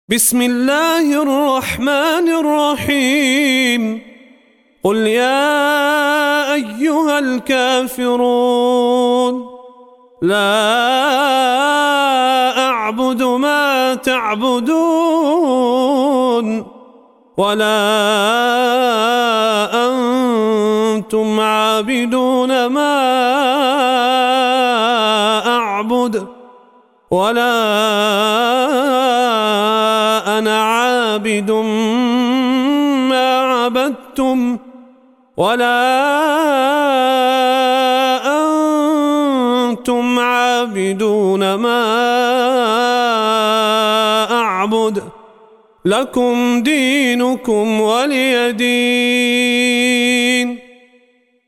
بسم الله الرحمن الرحيم. قل يا أيها الكافرون لا أعبد ما تعبدون ولا أنتم عابدون ما أعبد ولا أنا عابد ما عبدتم ولا أنتم عابدون ما أعبد لكم دينكم ولي دين.